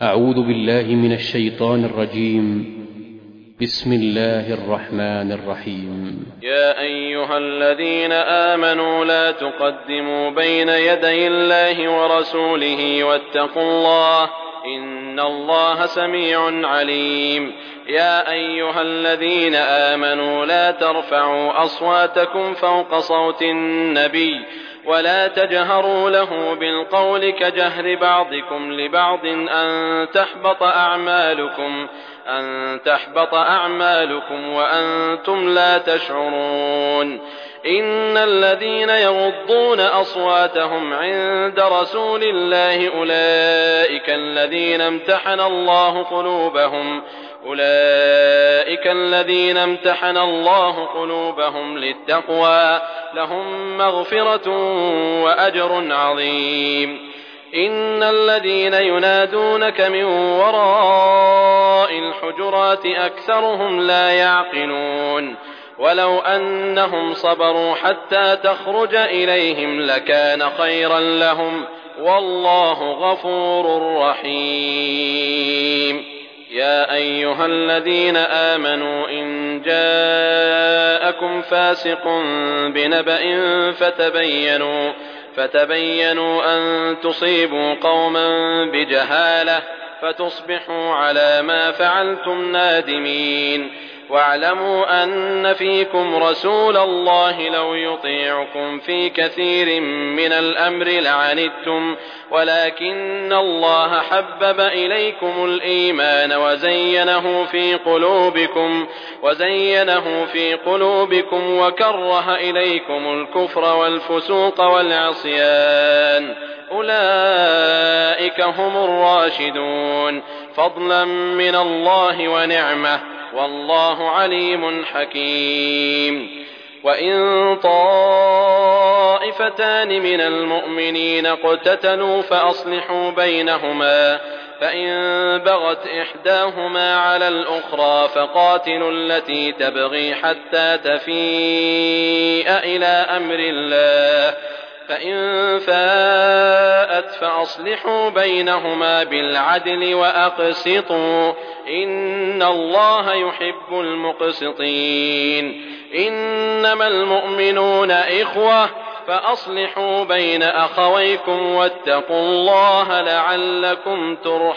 أعوذ بالله من الشيطان الرجيم. بسم الله الرحمن الرحيم. يا أيها الذين آمنوا لا تقدموا بين يدي الله ورسوله واتقوا الله إن الله سميع عليم. يا أيها الذين آمنوا لا ترفعوا أصواتكم فوق صوت النبي ولا تجهروا له بالقول كجهر بعضكم لبعض أن تحبط أعمالكم وأنتم لا تشعرون. إن الذين يغضون أصواتهم عند رسول الله أولئك الذين امتحن الله قلوبهم للتقوى لهم مغفرة وأجر عظيم. إن الذين ينادونك من وراء الحجرات أكثرهم لا يعقلون. ولو أنهم صبروا حتى تخرج إليهم لكان خيرا لهم والله غفور رحيم. يا أيها الذين آمنوا إن جاءكم فاسق بنبأ فتبينوا أن تصيبوا قوما بجهالة فتصبحوا على ما فعلتم نادمين. واعلموا أن فيكم رسول الله لو يطيعكم في كثير من الأمر لعنتم ولكن الله حبب إليكم الإيمان وزينه في قلوبكم وكره إليكم الكفر والفسوق والعصيان أولئك هم الراشدون فضلا من الله ونعمة والله عليم حكيم. وإن طائفتان من المؤمنين اقتتلوا فأصلحوا بينهما فإن بغت إحداهما على الأخرى فقاتلوا التي تبغي حتى تفيء إلى أمر الله فإن فاءت فأصلحوا بينهما بالعدل وأقسطوا إن الله يحب المقسطين. إنما المؤمنون إخوة فأصلحوا بين أخويكم واتقوا الله لعلكم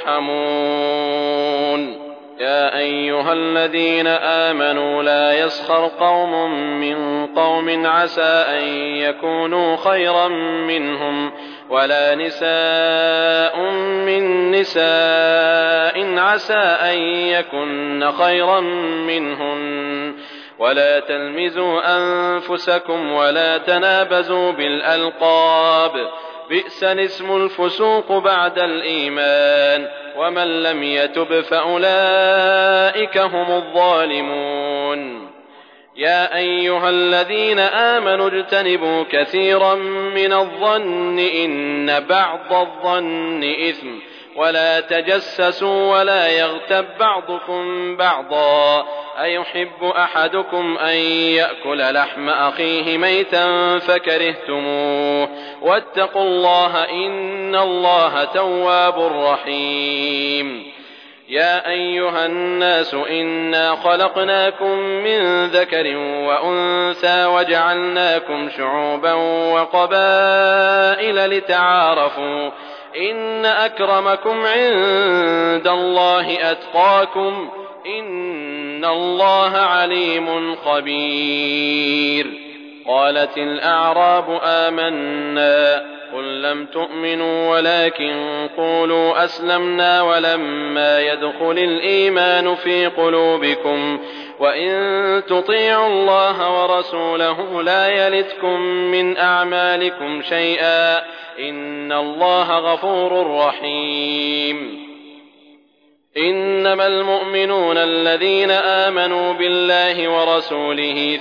ترحمون. يا أيها الذين آمنوا لا يسخر قوم من قوم عسى أن يكونوا خيرا منهم ولا نساء من نساء عسى أن يكن خيرا منهن ولا تلمزوا أنفسكم ولا تنابزوا بالألقاب بئس الاسم الفسوق بعد الإيمان ومن لم يتب فأولئك هم الظالمون. يا أيها الذين آمنوا اجتنبوا كثيرا من الظن إن بعض الظن إثم ولا تجسسوا ولا يغتب بعضكم بعضا أيحب أحدكم أن يأكل لحم أخيه ميتا فكرهتموه واتقوا الله إن الله تواب رحيم. يا أيها الناس إنا خلقناكم من ذكر وأنثى وجعلناكم شعوبا وقبائل لتعارفوا إن أكرمكم عند الله أتقاكم إن الله عليم خبير. قالت الأعراب آمنا قل لم تؤمنوا ولكن قولوا أسلمنا ولما يدخل الإيمان في قلوبكم وإن تطيعوا الله ورسوله لا يلتكم من أعمالكم شيئا إن الله غفور رحيم. إنما المؤمنون الذين آمنوا بالله ورسوله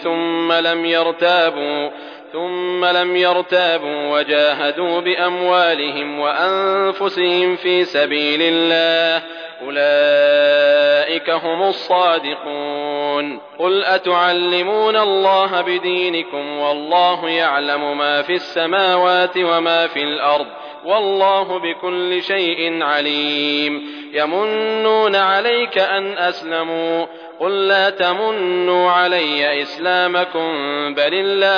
ثم لم يرتابوا وجاهدوا بأموالهم وأنفسهم في سبيل الله أولئك هم الصادقون. قل أتعلمون الله بدينكم والله يعلم ما في السماوات وما في الأرض والله بكل شيء عليم. يمنون عليك أن أسلموا قل لا تمنوا علي إسلامكم بل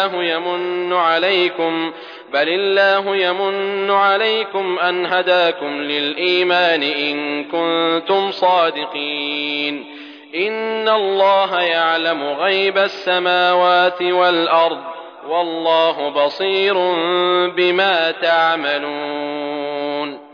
الله يمن عليكم أن هداكم للإيمان إن كنتم صادقين إن الله يعلم غيب السماوات والأرض والله بصير بما تعملون